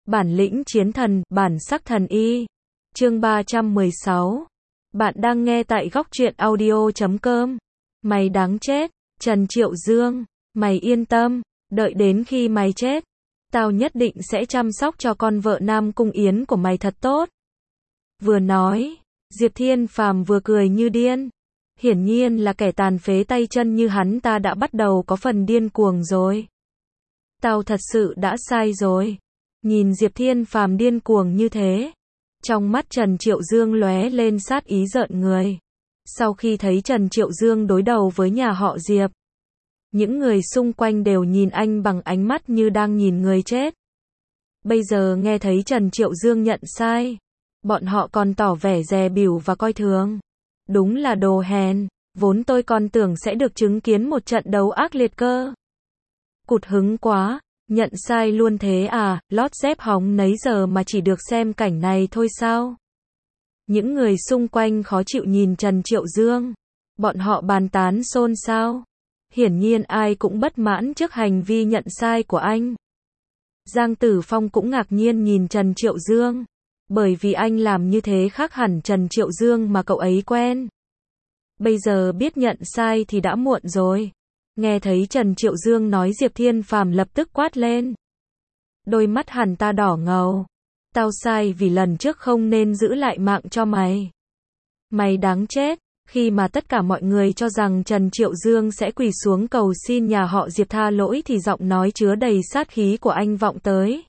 Bản lĩnh chiến thần, bản sắc thần y. Chương 316. Bạn đang nghe tại góc truyện audio.com. Mày đáng chết, Trần Triệu Dương. Mày yên tâm, đợi đến khi mày chết, tao nhất định sẽ chăm sóc cho con vợ Nam Cung Yến của mày thật tốt. Vừa nói, Diệp Thiên Phàm vừa cười như điên. Hiển nhiên là kẻ tàn phế tay chân như hắn ta đã bắt đầu có phần điên cuồng rồi. Tao thật sự đã sai rồi. Nhìn Diệp Thiên Phàm điên cuồng như thế, trong mắt Trần Triệu Dương lóe lên sát ý rợn người. Sau khi thấy Trần Triệu Dương đối đầu với nhà họ Diệp, những người xung quanh đều nhìn anh bằng ánh mắt như đang nhìn người chết. Bây giờ nghe thấy Trần Triệu Dương nhận sai, bọn họ còn tỏ vẻ dè bỉu và coi thường. Đúng là đồ hèn, vốn tôi còn tưởng sẽ được chứng kiến một trận đấu ác liệt cơ. Cụt hứng quá, nhận sai luôn thế à, lót dép hóng nấy giờ mà chỉ được xem cảnh này thôi sao? Những người xung quanh khó chịu nhìn Trần Triệu Dương, bọn họ bàn tán xôn xao. Hiển nhiên ai cũng bất mãn trước hành vi nhận sai của anh. Giang Tử Phong cũng ngạc nhiên nhìn Trần Triệu Dương, bởi vì anh làm như thế khác hẳn Trần Triệu Dương mà cậu ấy quen. Bây giờ biết nhận sai thì đã muộn rồi. Nghe thấy Trần Triệu Dương nói, Diệp Thiên Phàm lập tức quát lên. Đôi mắt hắn ta đỏ ngầu. Tao sai vì lần trước không nên giữ lại mạng cho mày. Mày đáng chết. Khi mà tất cả mọi người cho rằng Trần Triệu Dương sẽ quỳ xuống cầu xin nhà họ Diệp tha lỗi thì giọng nói chứa đầy sát khí của anh vọng tới.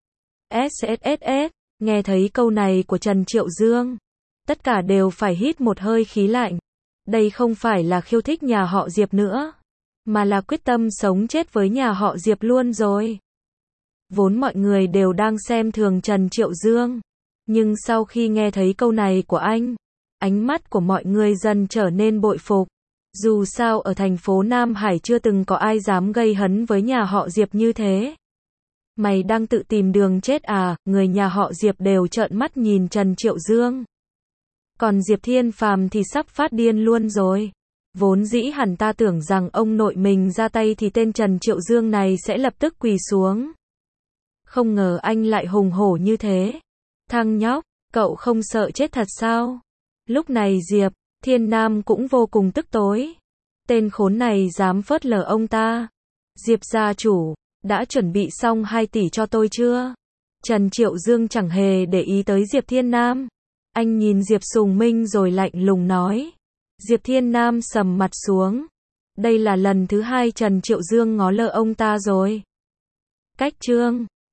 SSSS. Nghe thấy câu này của Trần Triệu Dương, tất cả đều phải hít một hơi khí lạnh. Đây không phải là khiêu thích nhà họ Diệp nữa, mà là quyết tâm sống chết với nhà họ Diệp luôn rồi. Vốn mọi người đều đang xem thường Trần Triệu Dương, nhưng sau khi nghe thấy câu này của anh, ánh mắt của mọi người dần trở nên bội phục. Dù sao ở thành phố Nam Hải chưa từng có ai dám gây hấn với nhà họ Diệp như thế. Mày đang tự tìm đường chết à? Người nhà họ Diệp đều trợn mắt nhìn Trần Triệu Dương. Còn Diệp Thiên Phàm thì sắp phát điên luôn rồi. Vốn dĩ hẳn ta tưởng rằng ông nội mình ra tay thì tên Trần Triệu Dương này sẽ lập tức quỳ xuống. Không ngờ anh lại hùng hổ như thế. Thằng nhóc, cậu không sợ chết thật sao? Lúc này Diệp Thiên Nam cũng vô cùng tức tối. Tên khốn này dám phớt lờ ông ta. Diệp gia chủ, đã chuẩn bị xong 2 tỷ cho tôi chưa? Trần Triệu Dương chẳng hề để ý tới Diệp Thiên Nam. Anh nhìn Diệp Sùng Minh rồi lạnh lùng nói. Diệp Thiên Nam sầm mặt xuống. Đây là lần thứ 2 Trần Triệu Dương ngó lơ ông ta rồi. Cách trương.